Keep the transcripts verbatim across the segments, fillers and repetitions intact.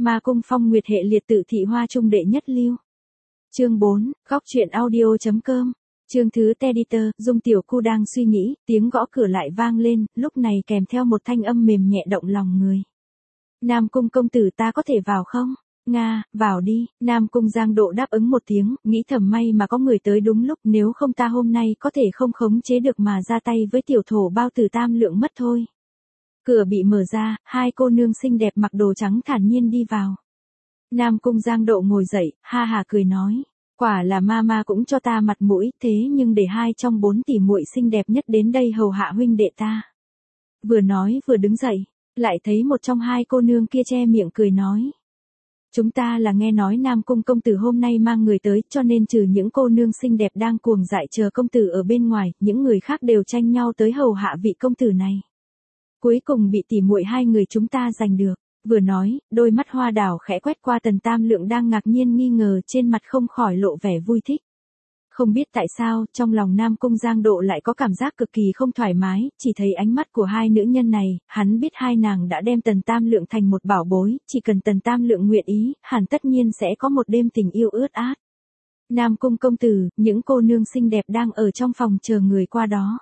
Ma cung phong nguyệt hệ liệt tự thị hoa trung đệ nhất lưu. Chương bốn, góc truyện audio.com. Chương thứ editor, Dung Tiểu Cu đang suy nghĩ, tiếng gõ cửa lại vang lên, lúc này kèm theo một thanh âm mềm nhẹ động lòng người. Nam cung công tử, ta có thể vào không? Nga, vào đi. Nam cung Giang Độ đáp ứng một tiếng, nghĩ thầm may mà có người tới đúng lúc, nếu không ta hôm nay có thể không khống chế được mà ra tay với tiểu thổ bao tử tam lượng mất thôi. Cửa bị mở ra, hai cô nương xinh đẹp mặc đồ trắng thản nhiên đi vào. Nam cung Giang Độ ngồi dậy, ha hà cười nói, quả là mama cũng cho ta mặt mũi, thế nhưng để hai trong bốn tỷ muội xinh đẹp nhất đến đây hầu hạ huynh đệ ta. Vừa nói vừa đứng dậy, lại thấy một trong hai cô nương kia che miệng cười nói. Chúng ta là nghe nói Nam cung công tử hôm nay mang người tới, cho nên trừ những cô nương xinh đẹp đang cuồng dại chờ công tử ở bên ngoài, những người khác đều tranh nhau tới hầu hạ vị công tử này. Cuối cùng bị tỉ muội hai người chúng ta giành được. Vừa nói, đôi mắt hoa đào khẽ quét qua Tần Tam Lượng đang ngạc nhiên nghi ngờ, trên mặt không khỏi lộ vẻ vui thích. Không biết tại sao, trong lòng Nam cung Giang Độ lại có cảm giác cực kỳ không thoải mái, chỉ thấy ánh mắt của hai nữ nhân này, hắn biết hai nàng đã đem Tần Tam Lượng thành một bảo bối, chỉ cần Tần Tam Lượng nguyện ý, hẳn tất nhiên sẽ có một đêm tình yêu ướt át. Nam cung công tử, những cô nương xinh đẹp đang ở trong phòng chờ người qua đó.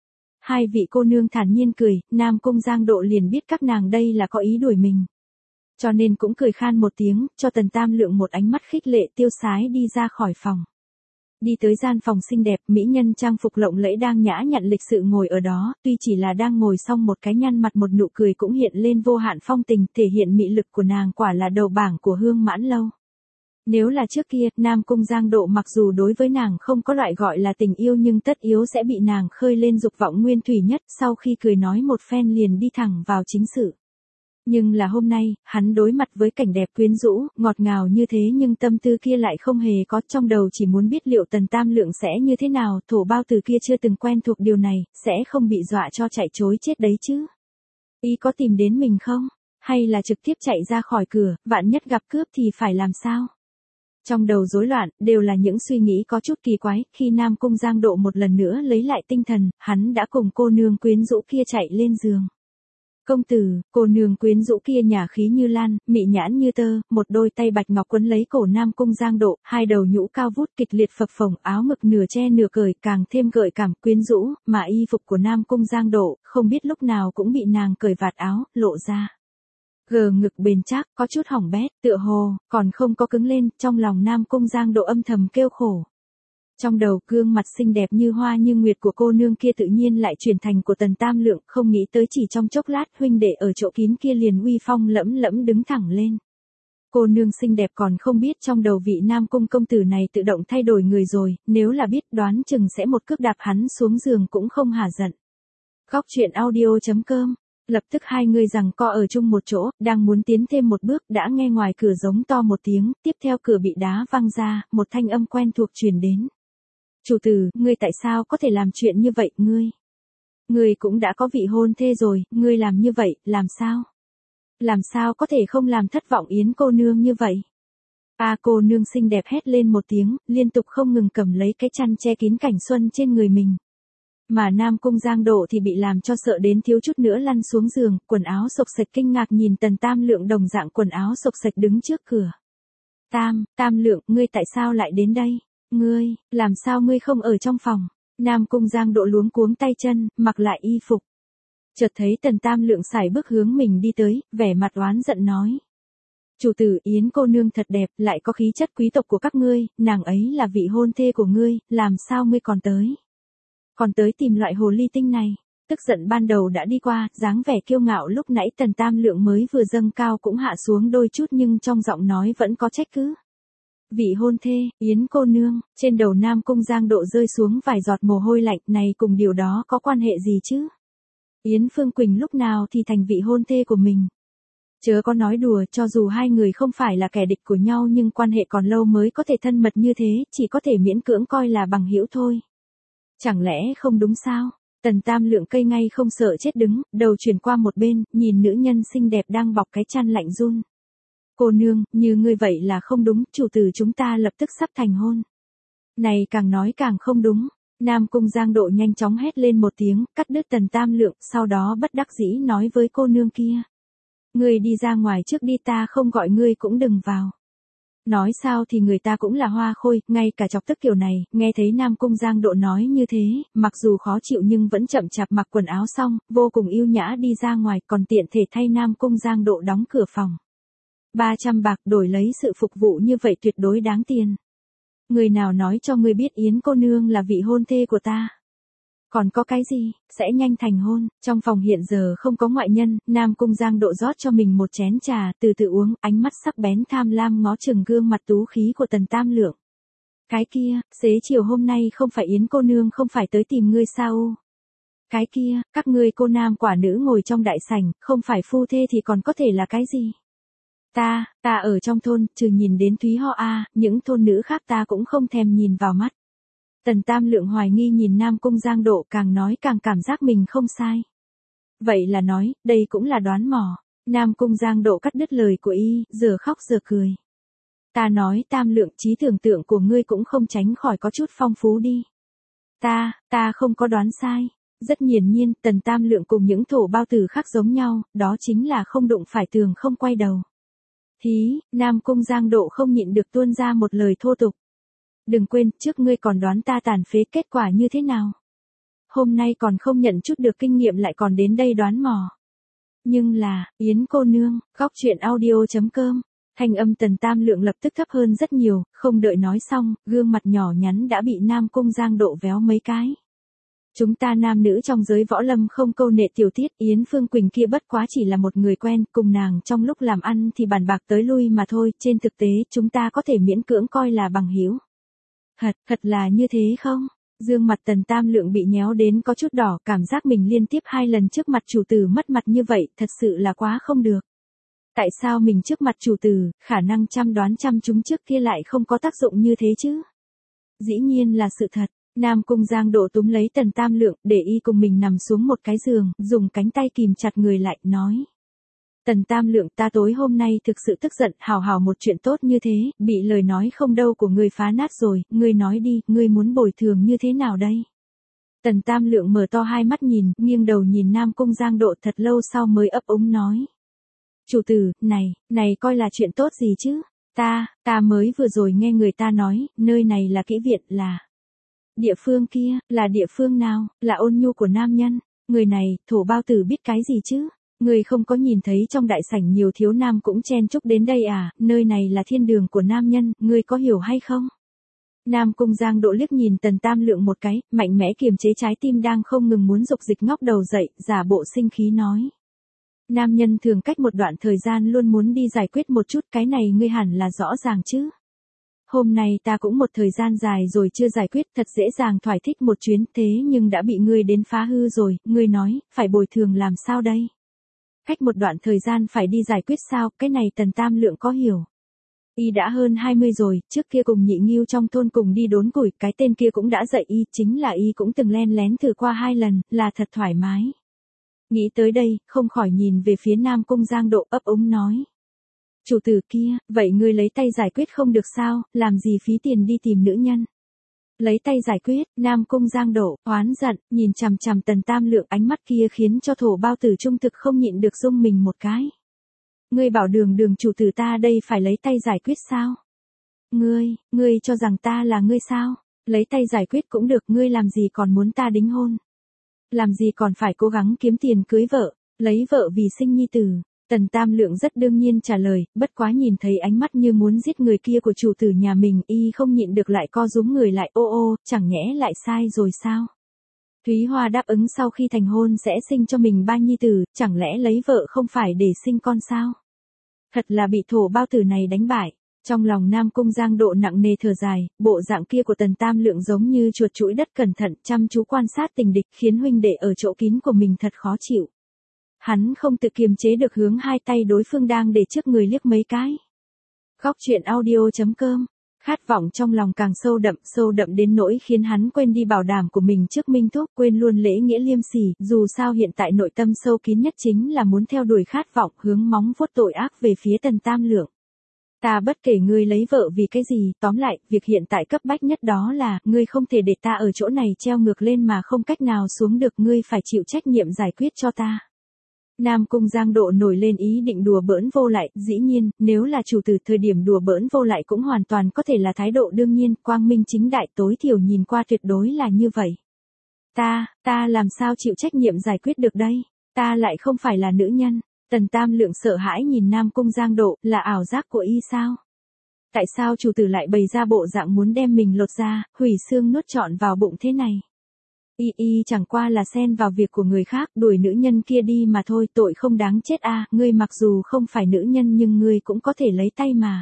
Hai vị cô nương thản nhiên cười, Nam cung Giang Độ liền biết các nàng đây là có ý đuổi mình. Cho nên cũng cười khan một tiếng, cho Tần Tam Lượng một ánh mắt khích lệ, tiêu sái đi ra khỏi phòng. Đi tới gian phòng xinh đẹp, mỹ nhân trang phục lộng lẫy đang nhã nhặn lịch sự ngồi ở đó, tuy chỉ là đang ngồi xong một cái nhăn mặt một nụ cười cũng hiện lên vô hạn phong tình, thể hiện mị lực của nàng quả là đầu bảng của Hương Mãn Lâu. Nếu là trước kia, Nam cung Giang Độ mặc dù đối với nàng không có loại gọi là tình yêu nhưng tất yếu sẽ bị nàng khơi lên dục vọng nguyên thủy nhất, sau khi cười nói một phen liền đi thẳng vào chính sự. Nhưng là hôm nay, hắn đối mặt với cảnh đẹp quyến rũ, ngọt ngào như thế nhưng tâm tư kia lại không hề có, trong đầu chỉ muốn biết liệu Tần Tam Lượng sẽ như thế nào, thổ bao tử kia chưa từng quen thuộc điều này, sẽ không bị dọa cho chạy trối chết đấy chứ. Y có tìm đến mình không? Hay là trực tiếp chạy ra khỏi cửa, vạn nhất gặp cướp thì phải làm sao? Trong đầu rối loạn, đều là những suy nghĩ có chút kỳ quái, khi Nam cung Giang Độ một lần nữa lấy lại tinh thần, hắn đã cùng cô nương quyến rũ kia chạy lên giường. Công tử, cô nương quyến rũ kia nhả khí như lan, mị nhãn như tơ, một đôi tay bạch ngọc quấn lấy cổ Nam cung Giang Độ, hai đầu nhũ cao vút kịch liệt phập phồng, áo ngực nửa che nửa cởi, càng thêm gợi cảm quyến rũ, mà y phục của Nam cung Giang Độ, không biết lúc nào cũng bị nàng cởi vạt áo, lộ ra. Gờ ngực bền chắc, có chút hỏng bét, tựa hồ, còn không có cứng lên, trong lòng Nam cung Giang Độ âm thầm kêu khổ. Trong đầu gương mặt xinh đẹp như hoa như nguyệt của cô nương kia tự nhiên lại chuyển thành của Tần Tam Lượng, không nghĩ tới chỉ trong chốc lát huynh đệ ở chỗ kín kia liền uy phong lẫm lẫm đứng thẳng lên. Cô nương xinh đẹp còn không biết trong đầu vị Nam cung công tử này tự động thay đổi người rồi, nếu là biết đoán chừng sẽ một cước đạp hắn xuống giường cũng không hả giận. Góc truyện audio.com. Lập tức hai người giằng co ở chung một chỗ, đang muốn tiến thêm một bước, đã nghe ngoài cửa giống to một tiếng, tiếp theo cửa bị đá văng ra, một thanh âm quen thuộc truyền đến. Chủ tử, ngươi tại sao có thể làm chuyện như vậy, ngươi? Ngươi cũng đã có vị hôn thê rồi, ngươi làm như vậy, làm sao? Làm sao có thể không làm thất vọng Yến cô nương như vậy? A à, cô nương xinh đẹp hét lên một tiếng, liên tục không ngừng cầm lấy cái chăn che kín cảnh xuân trên người mình. Mà Nam cung Giang Độ thì bị làm cho sợ đến thiếu chút nữa lăn xuống giường, quần áo xộc xệch kinh ngạc nhìn Tần Tam Lượng đồng dạng quần áo xộc xệch đứng trước cửa. Tam, Tam Lượng, ngươi tại sao lại đến đây? Ngươi, làm sao ngươi không ở trong phòng? Nam cung Giang Độ luống cuống tay chân, mặc lại y phục. Chợt thấy Tần Tam Lượng sải bước hướng mình đi tới, vẻ mặt oán giận nói. Chủ tử, Yến cô nương thật đẹp, lại có khí chất quý tộc của các ngươi, nàng ấy là vị hôn thê của ngươi, làm sao ngươi còn tới? Còn tới tìm loại hồ ly tinh này. Tức giận ban đầu đã đi qua, dáng vẻ kiêu ngạo lúc nãy Tần Tam Lượng mới vừa dâng cao cũng hạ xuống đôi chút nhưng trong giọng nói vẫn có trách cứ. Vị hôn thê, Yến cô nương, trên đầu Nam cung Giang Độ rơi xuống vài giọt mồ hôi lạnh, này cùng điều đó có quan hệ gì chứ? Yến Phương Quỳnh lúc nào thì thành vị hôn thê của mình? Chớ có nói đùa, cho dù hai người không phải là kẻ địch của nhau nhưng quan hệ còn lâu mới có thể thân mật như thế, chỉ có thể miễn cưỡng coi là bằng hữu thôi. Chẳng lẽ không đúng sao? Tần Tam Lượng cây ngay không sợ chết đứng, đầu chuyển qua một bên, nhìn nữ nhân xinh đẹp đang bọc cái chăn lạnh run. Cô nương, như ngươi vậy là không đúng, chủ tử chúng ta lập tức sắp thành hôn. Này càng nói càng không đúng. Nam cung Giang Độ nhanh chóng hét lên một tiếng, cắt đứt Tần Tam Lượng, sau đó bất đắc dĩ nói với cô nương kia. Ngươi đi ra ngoài trước đi, ta không gọi ngươi cũng đừng vào. Nói sao thì người ta cũng là hoa khôi, ngay cả chọc tức kiểu này, nghe thấy Nam Cung Giang Độ nói như thế, mặc dù khó chịu nhưng vẫn chậm chạp mặc quần áo xong, vô cùng yêu nhã đi ra ngoài, còn tiện thể thay Nam Cung Giang Độ đóng cửa phòng. ba trăm bạc đổi lấy sự phục vụ như vậy tuyệt đối đáng tiền. Người nào nói cho ngươi biết Yến cô nương là vị hôn thê của ta? Còn có cái gì, sẽ nhanh thành hôn. Trong phòng hiện giờ không có ngoại nhân, Nam Cung Giang Độ rót cho mình một chén trà, từ từ uống, ánh mắt sắc bén tham lam ngó chừng gương mặt tú khí của Tần Tam Lượng. Cái kia, xế chiều hôm nay không phải Yến cô nương không phải tới tìm ngươi sao? Cái kia, các ngươi cô nam quả nữ ngồi trong đại sảnh, không phải phu thê thì còn có thể là cái gì? Ta, ta ở trong thôn, trừ nhìn đến Thúy Ho A, những thôn nữ khác ta cũng không thèm nhìn vào mắt. Tần Tam Lượng hoài nghi nhìn Nam Cung Giang Độ, càng nói càng cảm giác mình không sai. Vậy là nói, đây cũng là đoán mò. Nam Cung Giang Độ cắt đứt lời của y, giờ khóc giờ cười. Ta nói Tam Lượng, trí tưởng tượng của ngươi cũng không tránh khỏi có chút phong phú đi. Ta, ta không có đoán sai. Rất hiển nhiên, Tần Tam Lượng cùng những thổ bao tử khác giống nhau, đó chính là không đụng phải tường không quay đầu. Thí, Nam Cung Giang Độ không nhịn được tuôn ra một lời thô tục. Đừng quên, trước ngươi còn đoán ta tàn phế, kết quả như thế nào? Hôm nay còn không nhận chút được kinh nghiệm lại còn đến đây đoán mò. Nhưng là, Yến cô nương, góc truyện audio chấm com. Thanh âm Tần Tam Lượng lập tức thấp hơn rất nhiều, không đợi nói xong, gương mặt nhỏ nhắn đã bị Nam Cung Giang Độ véo mấy cái. Chúng ta nam nữ trong giới võ lâm không câu nệ tiểu tiết, Yến Phương Quỳnh kia bất quá chỉ là một người quen, cùng nàng trong lúc làm ăn thì bàn bạc tới lui mà thôi, trên thực tế chúng ta có thể miễn cưỡng coi là bằng hữu. Thật, thật là như thế không? Dương mặt Tần Tam Lượng bị nhéo đến có chút đỏ, cảm giác mình liên tiếp hai lần trước mặt chủ tử mất mặt như vậy, thật sự là quá không được. Tại sao mình trước mặt chủ tử, khả năng chăm đoán chăm chúng trước kia lại không có tác dụng như thế chứ? Dĩ nhiên là sự thật. Nam Cung Giang Độ túm lấy Tần Tam Lượng, để y cùng mình nằm xuống một cái giường, dùng cánh tay kìm chặt người lại, nói. Tần Tam Lượng, ta tối hôm nay thực sự tức giận, hào hào một chuyện tốt như thế, bị lời nói không đâu của ngươi phá nát rồi, ngươi nói đi, ngươi muốn bồi thường như thế nào đây? Tần Tam Lượng mở to hai mắt nhìn, nghiêng đầu nhìn Nam Cung Giang Độ thật lâu sau mới ấp úng nói. Chủ tử, này, này coi là chuyện tốt gì chứ? Ta, ta mới vừa rồi nghe người ta nói, nơi này là kỹ viện, là... Địa phương kia, là địa phương nào, là ôn nhu của nam nhân, người này, thổ bao tử biết cái gì chứ? Người không có nhìn thấy trong đại sảnh nhiều thiếu nam cũng chen chúc đến đây à, nơi này là thiên đường của nam nhân, ngươi có hiểu hay không? Nam Cung Giang Độ liếc nhìn Tần Tam Lượng một cái, mạnh mẽ kiềm chế trái tim đang không ngừng muốn dục dịch ngóc đầu dậy, giả bộ sinh khí nói. Nam nhân thường cách một đoạn thời gian luôn muốn đi giải quyết một chút, cái này ngươi hẳn là rõ ràng chứ. Hôm nay ta cũng một thời gian dài rồi chưa giải quyết, thật dễ dàng thỏa thích một chuyến, thế nhưng đã bị ngươi đến phá hư rồi, ngươi nói, phải bồi thường làm sao đây? Cách một đoạn thời gian phải đi giải quyết sao, cái này Tần Tam Lượng có hiểu. Y đã hơn hai mươi rồi, trước kia cùng nhị nghiêu trong thôn cùng đi đốn củi, cái tên kia cũng đã dạy y, chính là y cũng từng len lén thử qua hai lần, là thật thoải mái. Nghĩ tới đây, không khỏi nhìn về phía Nam Cung Giang Độ, ấp úng nói. Chủ tử kia, vậy ngươi lấy tay giải quyết không được sao, làm gì phí tiền đi tìm nữ nhân. Lấy tay giải quyết, Nam Cung Giang Độ, oán giận, nhìn chằm chằm Tần Tam Lượng, ánh mắt kia khiến cho thổ bao tử trung thực không nhịn được rung mình một cái. Ngươi bảo đường đường chủ tử ta đây phải lấy tay giải quyết sao? Ngươi, ngươi cho rằng ta là ngươi sao? Lấy tay giải quyết cũng được, ngươi làm gì còn muốn ta đính hôn? Làm gì còn phải cố gắng kiếm tiền cưới vợ, lấy vợ vì sinh nhi tử? Tần Tam Lượng rất đương nhiên trả lời, bất quá nhìn thấy ánh mắt như muốn giết người kia của chủ tử nhà mình, y không nhịn được lại co rúm người lại, ô ô, chẳng nhẽ lại sai rồi sao? Thúy Hoa đáp ứng sau khi thành hôn sẽ sinh cho mình ba nhi tử, chẳng lẽ lấy vợ không phải để sinh con sao? Thật là bị thổ bao tử này đánh bại. Trong lòng Nam Cung Giang Độ nặng nề thở dài, bộ dạng kia của Tần Tam Lượng giống như chuột chuỗi đất cẩn thận, chăm chú quan sát tình địch, khiến huynh đệ ở chỗ kín của mình thật khó chịu. Hắn không tự kiềm chế được hướng hai tay đối phương đang để trước người liếc mấy cái. Góc truyện audio chấm com. Khát vọng trong lòng càng sâu đậm, sâu đậm đến nỗi khiến hắn quên đi bảo đảm của mình trước Minh Thúc, quên luôn lễ nghĩa liêm sỉ, dù sao hiện tại nội tâm sâu kín nhất chính là muốn theo đuổi khát vọng, hướng móng vuốt tội ác về phía Tần Tam Lượng. Ta bất kể ngươi lấy vợ vì cái gì, tóm lại, việc hiện tại cấp bách nhất đó là, ngươi không thể để ta ở chỗ này treo ngược lên mà không cách nào xuống được, ngươi phải chịu trách nhiệm giải quyết cho ta. Nam Cung Giang Độ nổi lên ý định đùa bỡn vô lại, dĩ nhiên, nếu là chủ tử thời điểm đùa bỡn vô lại cũng hoàn toàn có thể là thái độ đương nhiên, quang minh chính đại tối thiểu nhìn qua tuyệt đối là như vậy. Ta, ta làm sao chịu trách nhiệm giải quyết được đây, ta lại không phải là nữ nhân. Tần Tam Lượng sợ hãi nhìn Nam Cung Giang Độ, là ảo giác của y sao? Tại sao chủ tử lại bày ra bộ dạng muốn đem mình lột ra, hủy xương nuốt trọn vào bụng thế này? Y y chẳng qua là xen vào việc của người khác, đuổi nữ nhân kia đi mà thôi, tội không đáng chết a, à, ngươi mặc dù không phải nữ nhân nhưng ngươi cũng có thể lấy tay mà.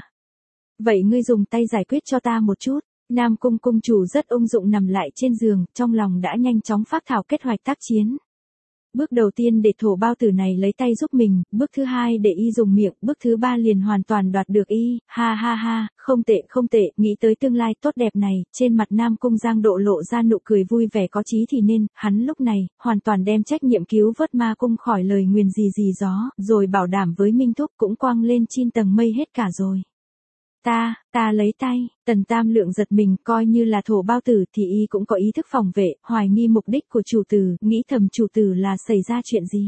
Vậy ngươi dùng tay giải quyết cho ta một chút. Nam Cung cung chủ rất ung dung nằm lại trên giường, trong lòng đã nhanh chóng phác thảo kế hoạch tác chiến. Bước đầu tiên để thổ bao tử này lấy tay giúp mình, bước thứ hai để y dùng miệng, bước thứ ba liền hoàn toàn đoạt được y, ha ha ha, không tệ không tệ, nghĩ tới tương lai tốt đẹp này, trên mặt Nam Cung Giang Độ lộ ra nụ cười vui vẻ có chí thì nên, hắn lúc này, hoàn toàn đem trách nhiệm cứu vớt ma cung khỏi lời nguyền gì gì gió, rồi bảo đảm với Minh Thúc cũng quăng lên chín tầng mây hết cả rồi. Ta, ta lấy tay, Tần Tam Lượng giật mình, coi như là thổ bao tử thì y cũng có ý thức phòng vệ, hoài nghi mục đích của chủ tử, nghĩ thầm chủ tử là xảy ra chuyện gì.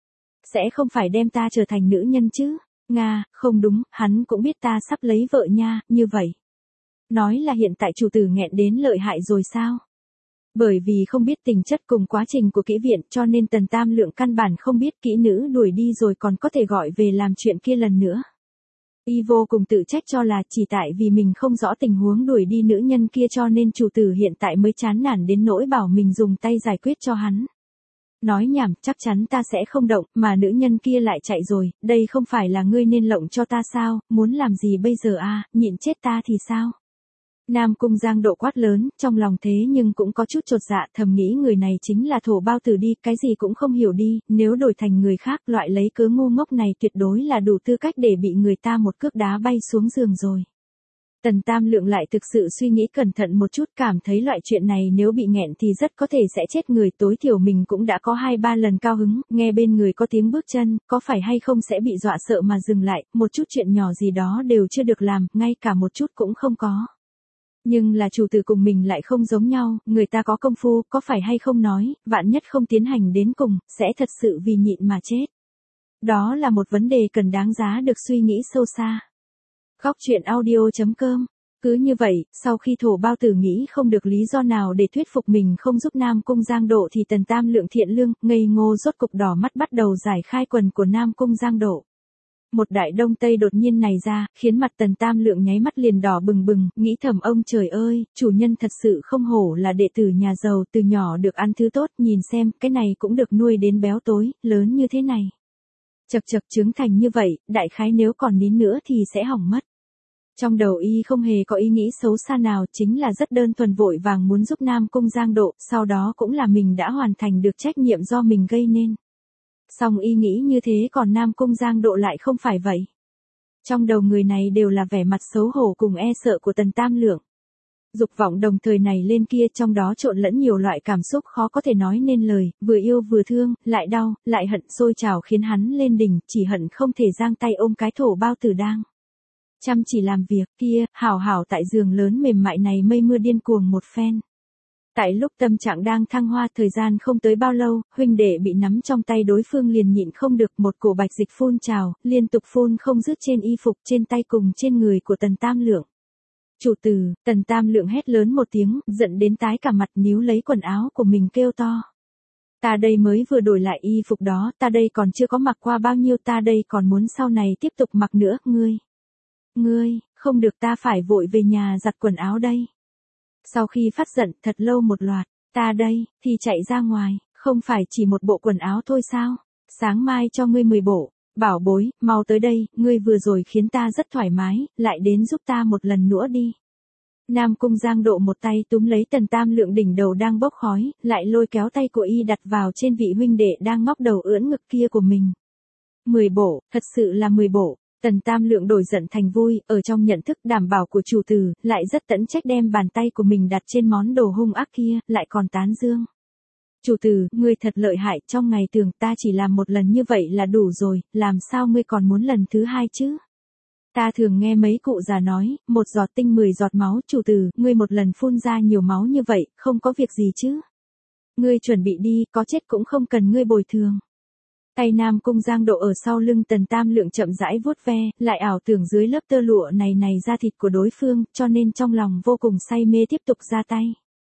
Sẽ không phải đem ta trở thành nữ nhân chứ, Nga, không đúng, hắn cũng biết ta sắp lấy vợ nha, như vậy. Nói là hiện tại chủ tử nghẹn đến lợi hại rồi sao? Bởi vì không biết tình chất cùng quá trình của kỹ viện cho nên Tần Tam Lượng căn bản không biết kỹ nữ đuổi đi rồi còn có thể gọi về làm chuyện kia lần nữa. Y vô cùng tự trách cho là chỉ tại vì mình không rõ tình huống đuổi đi nữ nhân kia cho nên chủ tử hiện tại mới chán nản đến nỗi bảo mình dùng tay giải quyết cho hắn. Nói nhảm, chắc chắn ta sẽ không động, mà nữ nhân kia lại chạy rồi, đây không phải là ngươi nên lộng cho ta sao, muốn làm gì bây giờ a, nhịn chết ta thì sao? Nam Cung Giang Độ quát lớn, trong lòng thế nhưng cũng có chút chột dạ, thầm nghĩ người này chính là thổ bao tử đi, cái gì cũng không hiểu đi, nếu đổi thành người khác loại lấy cớ ngu ngốc này tuyệt đối là đủ tư cách để bị người ta một cước đá bay xuống giường rồi. Tần Tam Lượng lại thực sự suy nghĩ cẩn thận một chút, cảm thấy loại chuyện này nếu bị nghẹn thì rất có thể sẽ chết người, tối thiểu mình cũng đã có hai ba lần cao hứng, nghe bên người có tiếng bước chân, có phải hay không sẽ bị dọa sợ mà dừng lại, một chút chuyện nhỏ gì đó đều chưa được làm, ngay cả một chút cũng không có. Nhưng là chủ tử cùng mình lại không giống nhau, người ta có công phu, có phải hay không nói, vạn nhất không tiến hành đến cùng, sẽ thật sự vì nhịn mà chết. Đó là một vấn đề cần đáng giá được suy nghĩ sâu xa. Góc truyện audio chấm com. Cứ như vậy, sau khi thổ bao tử nghĩ không được lý do nào để thuyết phục mình không giúp Nam Cung Giang Độ thì Tần Tam Lượng thiện lương, ngây ngô rốt cục đỏ mắt bắt đầu giải khai quần của Nam Cung Giang Độ. Một đại đông tây đột nhiên này ra, khiến mặt Tần Tam Lượng nháy mắt liền đỏ bừng bừng, nghĩ thầm ông trời ơi, chủ nhân thật sự không hổ là đệ tử nhà giàu, từ nhỏ được ăn thứ tốt, nhìn xem, cái này cũng được nuôi đến béo tối, lớn như thế này. Chật chật trưởng thành như vậy, đại khái nếu còn nín nữa thì sẽ hỏng mất. Trong đầu y không hề có ý nghĩ xấu xa nào, chính là rất đơn thuần vội vàng muốn giúp Nam Cung Giang Độ, sau đó cũng là mình đã hoàn thành được trách nhiệm do mình gây nên. Song y nghĩ như thế còn Nam Cung Giang Độ lại không phải vậy. Trong đầu người này đều là vẻ mặt xấu hổ cùng e sợ của Tần Tam Lượng. Dục vọng đồng thời này lên kia, trong đó trộn lẫn nhiều loại cảm xúc khó có thể nói nên lời, vừa yêu vừa thương, lại đau, lại hận sôi trào khiến hắn lên đỉnh, chỉ hận không thể giang tay ôm cái thổ bao tử đang chăm chỉ làm việc kia, hảo hảo tại giường lớn mềm mại này mây mưa điên cuồng một phen. Tại lúc tâm trạng đang thăng hoa, thời gian không tới bao lâu, huynh đệ bị nắm trong tay đối phương liền nhịn không được, một cổ bạch dịch phun trào, liên tục phun không dứt trên y phục, trên tay cùng trên người của Tần Tam Lượng. Chủ tử, Tần Tam Lượng hét lớn một tiếng, giận đến tái cả mặt, níu lấy quần áo của mình kêu to. Ta đây mới vừa đổi lại y phục đó, ta đây còn chưa có mặc qua bao nhiêu, ta đây còn muốn sau này tiếp tục mặc nữa, ngươi. Ngươi, không được, ta phải vội về nhà giặt quần áo đây. Sau khi phát giận thật lâu một loạt, ta đây, thì chạy ra ngoài, không phải chỉ một bộ quần áo thôi sao? Sáng mai cho ngươi mười bộ, bảo bối, mau tới đây, ngươi vừa rồi khiến ta rất thoải mái, lại đến giúp ta một lần nữa đi. Nam Cung Giang Độ một tay túm lấy Tần Tam Lượng đỉnh đầu đang bốc khói, lại lôi kéo tay của y đặt vào trên vị huynh đệ đang ngóc đầu ưỡn ngực kia của mình. Mười bộ, thật sự là mười bộ. Tần Tam Lượng đổi giận thành vui, ở trong nhận thức đảm bảo của chủ tử, lại rất tẫn trách đem bàn tay của mình đặt trên món đồ hung ác kia, lại còn tán dương. Chủ tử, ngươi thật lợi hại, trong ngày thường ta chỉ làm một lần như vậy là đủ rồi, làm sao ngươi còn muốn lần thứ hai chứ? Ta thường nghe mấy cụ già nói, một giọt tinh mười giọt máu, chủ tử, ngươi một lần phun ra nhiều máu như vậy, không có việc gì chứ? Ngươi chuẩn bị đi, có chết cũng không cần ngươi bồi thường. Tay Nam Cung Giang Độ ở sau lưng Tần Tam Lượng chậm rãi vuốt ve, lại ảo tưởng dưới lớp tơ lụa này này da thịt của đối phương, cho nên trong lòng vô cùng say mê tiếp tục ra tay.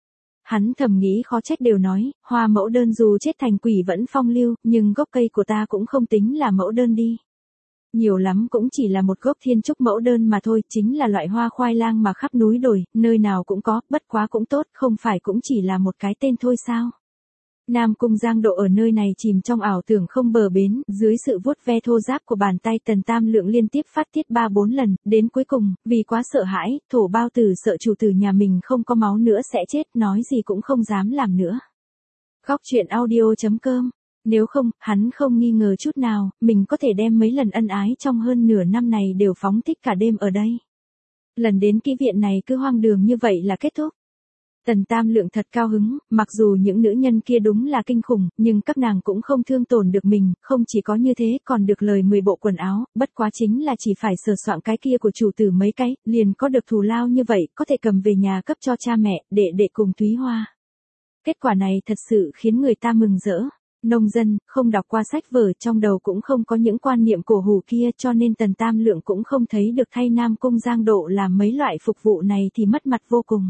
Hắn thầm nghĩ khó trách đều nói, hoa mẫu đơn dù chết thành quỷ vẫn phong lưu, nhưng gốc cây của ta cũng không tính là mẫu đơn đi. Nhiều lắm cũng chỉ là một gốc thiên trúc mẫu đơn mà thôi, chính là loại hoa khoai lang mà khắp núi đồi, nơi nào cũng có, bất quá cũng tốt, không phải cũng chỉ là một cái tên thôi sao. Nam Cung Giang Độ ở nơi này chìm trong ảo tưởng không bờ bến, dưới sự vuốt ve thô ráp của bàn tay Tần Tam Lượng liên tiếp phát tiết ba bốn lần, đến cuối cùng, vì quá sợ hãi, thổ bao tử sợ chủ tử nhà mình không có máu nữa sẽ chết, nói gì cũng không dám làm nữa. Góc truyện audio chấm com. Nếu không, hắn không nghi ngờ chút nào, mình có thể đem mấy lần ân ái trong hơn nửa năm này đều phóng thích cả đêm ở đây. Lần đến kỹ viện này cứ hoang đường như vậy là kết thúc. Tần Tam Lượng thật cao hứng, mặc dù những nữ nhân kia đúng là kinh khủng, nhưng các nàng cũng không thương tổn được mình, không chỉ có như thế còn được lời mười bộ quần áo, bất quá chính là chỉ phải sờ soạng cái kia của chủ tử mấy cái, liền có được thù lao như vậy, có thể cầm về nhà cấp cho cha mẹ, để để cùng Thúy Hoa. Kết quả này thật sự khiến người ta mừng rỡ. Nông dân, không đọc qua sách vở, trong đầu cũng không có những quan niệm cổ hủ kia, cho nên Tần Tam Lượng cũng không thấy được thay Nam Cung Giang Độ làm mấy loại phục vụ này thì mất mặt vô cùng.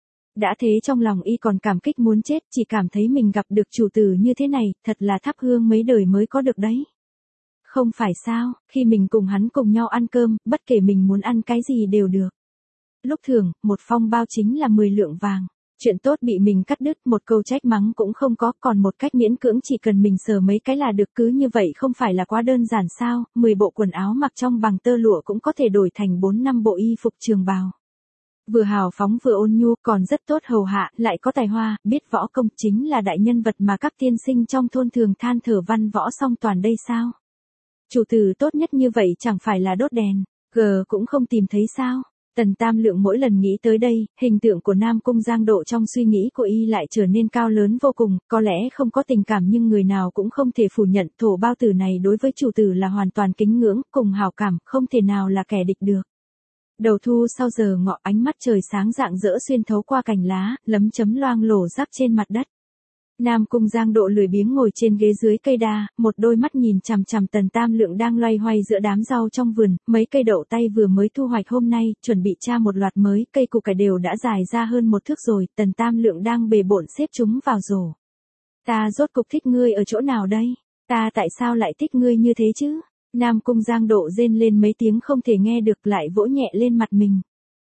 Đã thế trong lòng y còn cảm kích muốn chết, chỉ cảm thấy mình gặp được chủ tử như thế này, thật là thắp hương mấy đời mới có được đấy. Không phải sao, khi mình cùng hắn cùng nhau ăn cơm, bất kể mình muốn ăn cái gì đều được. Lúc thường, một phong bao chính là mười lượng vàng. Chuyện tốt bị mình cắt đứt, một câu trách mắng cũng không có, còn một cách miễn cưỡng chỉ cần mình sờ mấy cái là được, cứ như vậy không phải là quá đơn giản sao, mười bộ quần áo mặc trong bằng tơ lụa cũng có thể đổi thành bốn năm bộ y phục trường bào. Vừa hào phóng vừa ôn nhu, còn rất tốt hầu hạ, lại có tài hoa, biết võ công, chính là đại nhân vật mà các tiên sinh trong thôn thường than thở văn võ song toàn đây sao. Chủ tử tốt nhất như vậy chẳng phải là đốt đèn, gờ cũng không tìm thấy sao. Tần Tam Lượng mỗi lần nghĩ tới đây, hình tượng của Nam Cung Giang Độ trong suy nghĩ của y lại trở nên cao lớn vô cùng, có lẽ không có tình cảm nhưng người nào cũng không thể phủ nhận thổ bao tử này đối với chủ tử là hoàn toàn kính ngưỡng, cùng hảo cảm, không thể nào là kẻ địch được. Đầu thu sau giờ ngọ, ánh mắt trời sáng rạng rỡ xuyên thấu qua cành lá, lấm chấm loang lổ rắc trên mặt đất. Nam Cung Giang Độ lười biếng ngồi trên ghế dưới cây đa, một đôi mắt nhìn chằm chằm Tần Tam Lượng đang loay hoay giữa đám rau trong vườn, mấy cây đậu tay vừa mới thu hoạch hôm nay, chuẩn bị tra một loạt mới, cây củ cải đều đã dài ra hơn một thước rồi, Tần Tam Lượng đang bề bộn xếp chúng vào rổ. Ta rốt cục thích ngươi ở chỗ nào đây? Ta tại sao lại thích ngươi như thế chứ? Nam Cung Giang Độ rên lên mấy tiếng không thể nghe được, lại vỗ nhẹ lên mặt mình.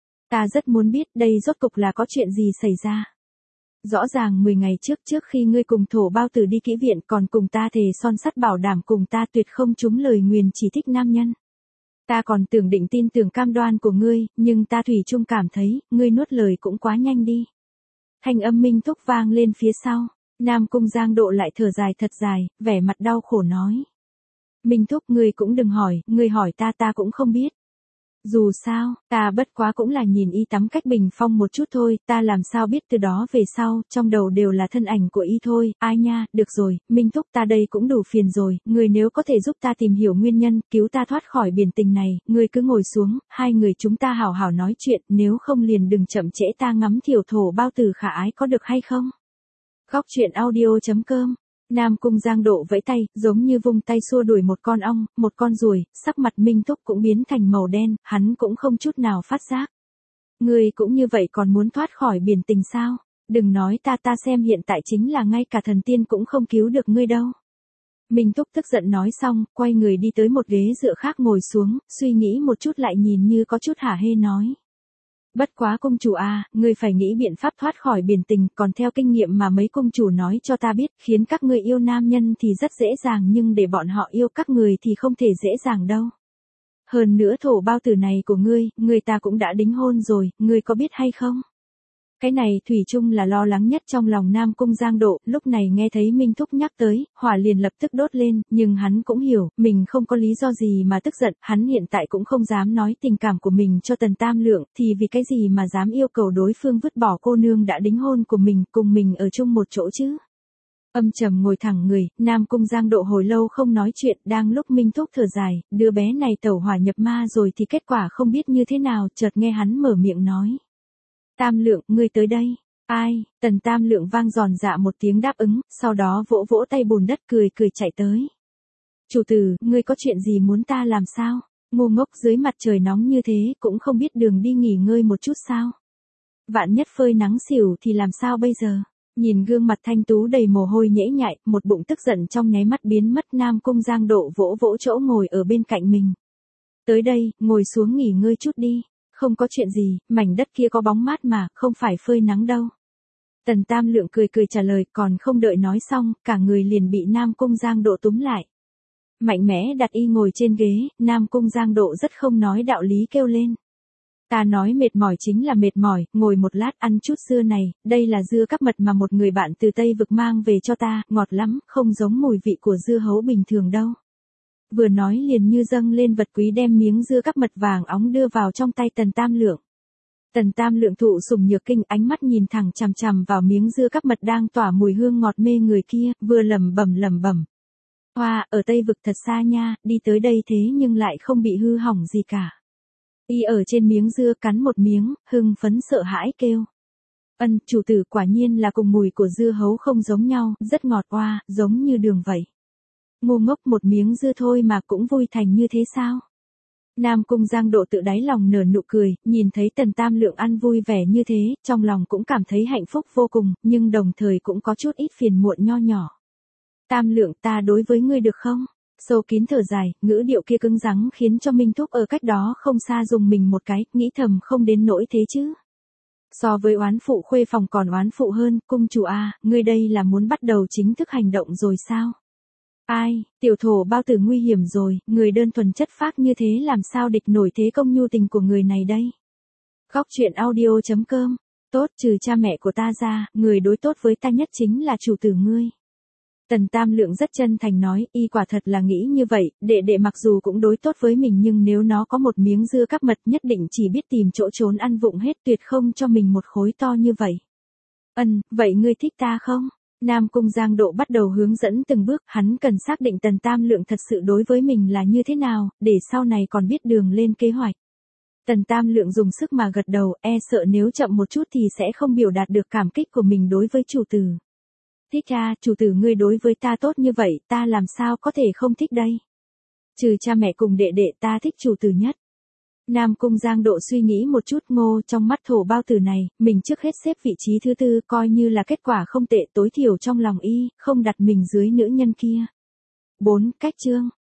Ta rất muốn biết đây rốt cục là có chuyện gì xảy ra. Rõ ràng mười ngày trước trước khi ngươi cùng thổ bao tử đi kỹ viện còn cùng ta thề son sắt bảo đảm cùng ta tuyệt không trúng lời nguyền chỉ thích nam nhân. Ta còn tưởng định tin tưởng cam đoan của ngươi, nhưng ta thủy chung cảm thấy, ngươi nuốt lời cũng quá nhanh đi. Thanh âm Minh Thúc vang lên phía sau, Nam Cung Giang Độ lại thở dài thật dài, vẻ mặt đau khổ nói. Minh Thúc, ngươi cũng đừng hỏi, ngươi hỏi ta ta cũng không biết. Dù sao, ta bất quá cũng là nhìn y tắm cách bình phong một chút thôi, ta làm sao biết từ đó về sau, trong đầu đều là thân ảnh của y thôi, ai nha, được rồi, Minh Thúc ta đây cũng đủ phiền rồi, người nếu có thể giúp ta tìm hiểu nguyên nhân, cứu ta thoát khỏi biển tình này, người cứ ngồi xuống, hai người chúng ta hảo hảo nói chuyện, nếu không liền đừng chậm trễ ta ngắm thiểu thổ bao tử khả ái có được hay không? Góc truyện audio chấm com. Nam Cung Giang Độ vẫy tay, giống như vung tay xua đuổi một con ong, một con ruồi, sắc mặt Minh Thúc cũng biến thành màu đen, hắn cũng không chút nào phát giác. Ngươi cũng như vậy còn muốn thoát khỏi biển tình sao? Đừng nói ta ta xem hiện tại chính là ngay cả thần tiên cũng không cứu được ngươi đâu. Minh Thúc tức giận nói xong, quay người đi tới một ghế dựa khác ngồi xuống, suy nghĩ một chút lại nhìn như có chút hả hê nói. Bất quá công chủ à, ngươi phải nghĩ biện pháp thoát khỏi biển tình, còn theo kinh nghiệm mà mấy công chủ nói cho ta biết, khiến các ngươi yêu nam nhân thì rất dễ dàng nhưng để bọn họ yêu các người thì không thể dễ dàng đâu. Hơn nữa thổ bao tử này của ngươi, người ta cũng đã đính hôn rồi, ngươi có biết hay không? Cái này thủy chung là lo lắng nhất trong lòng Nam Cung Giang Độ, lúc này nghe thấy Minh Thúc nhắc tới, hỏa liền lập tức đốt lên, nhưng hắn cũng hiểu, mình không có lý do gì mà tức giận, hắn hiện tại cũng không dám nói tình cảm của mình cho Tần Tam Lượng, thì vì cái gì mà dám yêu cầu đối phương vứt bỏ cô nương đã đính hôn của mình, cùng mình ở chung một chỗ chứ. Âm trầm ngồi thẳng người, Nam Cung Giang Độ hồi lâu không nói chuyện, đang lúc Minh Thúc thở dài, đứa bé này tẩu hỏa nhập ma rồi thì kết quả không biết như thế nào, chợt nghe hắn mở miệng nói. Tam Lượng, ngươi tới đây. Ai? Tần Tam Lượng vang giòn dạ một tiếng đáp ứng, sau đó vỗ vỗ tay bùn đất cười cười chạy tới. Chủ tử, ngươi có chuyện gì muốn ta làm sao? Ngu ngốc, dưới mặt trời nóng như thế, cũng không biết đường đi nghỉ ngơi một chút sao? Vạn nhất phơi nắng xỉu thì làm sao bây giờ? Nhìn gương mặt thanh tú đầy mồ hôi nhễ nhại, một bụng tức giận trong nháy mắt biến mất. Nam Cung Giang Độ vỗ vỗ chỗ ngồi ở bên cạnh mình. Tới đây, ngồi xuống nghỉ ngơi chút đi. Không có chuyện gì, mảnh đất kia có bóng mát mà, không phải phơi nắng đâu. Tần Tam Lượng cười cười trả lời, còn không đợi nói xong, cả người liền bị Nam Cung Giang Độ túm lại. Mạnh mẽ đặt y ngồi trên ghế, Nam Cung Giang Độ rất không nói đạo lý kêu lên. Ta nói mệt mỏi chính là mệt mỏi, ngồi một lát ăn chút dưa này, đây là dưa cắp mật mà một người bạn từ Tây Vực mang về cho ta, ngọt lắm, không giống mùi vị của dưa hấu bình thường đâu. Vừa nói liền như dâng lên vật quý đem miếng dưa cắp mật vàng óng đưa vào trong tay Tần Tam Lượng. Tần Tam Lượng thụ sủng nhược kinh, ánh mắt nhìn thẳng chằm chằm vào miếng dưa cắp mật đang tỏa mùi hương ngọt mê người kia, vừa lẩm bẩm lẩm bẩm. Hoa, ở Tây Vực thật xa nha, đi tới đây thế nhưng lại không bị hư hỏng gì cả. Y ở trên miếng dưa cắn một miếng, hưng phấn sợ hãi kêu. Ân, chủ tử, quả nhiên là cùng mùi của dưa hấu không giống nhau, rất ngọt oa, giống như đường vậy. Ngu ngốc, một miếng dưa thôi mà cũng vui thành như thế sao? Nam Cung Giang Độ tự đáy lòng nở nụ cười, nhìn thấy Tần Tam Lượng ăn vui vẻ như thế, trong lòng cũng cảm thấy hạnh phúc vô cùng, nhưng đồng thời cũng có chút ít phiền muộn nho nhỏ. Tam Lượng, ta đối với ngươi được không? Sâu kín thở dài, ngữ điệu kia cứng rắn khiến cho Minh Thúc ở cách đó không xa dùng mình một cái, nghĩ thầm không đến nỗi thế chứ. So với oán phụ khuê phòng còn oán phụ hơn, cung chủ a, ngươi đây là muốn bắt đầu chính thức hành động rồi sao? Ai, tiểu thổ bao tử nguy hiểm rồi, người đơn thuần chất phác như thế làm sao địch nổi thế công nhu tình của người này đây? Góc truyện audio chấm com, tốt, trừ cha mẹ của ta ra, người đối tốt với ta nhất chính là chủ tử ngươi. Tần Tam Lượng rất chân thành nói, y quả thật là nghĩ như vậy, đệ đệ mặc dù cũng đối tốt với mình nhưng nếu nó có một miếng dưa cắp mật nhất định chỉ biết tìm chỗ trốn ăn vụng hết, tuyệt không cho mình một khối to như vậy. Ân, vậy ngươi thích ta không? Nam Cung Giang Độ bắt đầu hướng dẫn từng bước, hắn cần xác định Tần Tam Lượng thật sự đối với mình là như thế nào, để sau này còn biết đường lên kế hoạch. Tần Tam Lượng dùng sức mà gật đầu, e sợ nếu chậm một chút thì sẽ không biểu đạt được cảm kích của mình đối với chủ tử. Thích cha, chủ tử ngươi đối với ta tốt như vậy, ta làm sao có thể không thích đây? Trừ cha mẹ cùng đệ đệ, ta thích chủ tử nhất. Nam Cung Giang Độ suy nghĩ một chút, ngô, trong mắt thổ bao tử này, mình trước hết xếp vị trí thứ tư, coi như là kết quả không tệ, tối thiểu trong lòng y, không đặt mình dưới nữ nhân kia. bốn. Cách chương.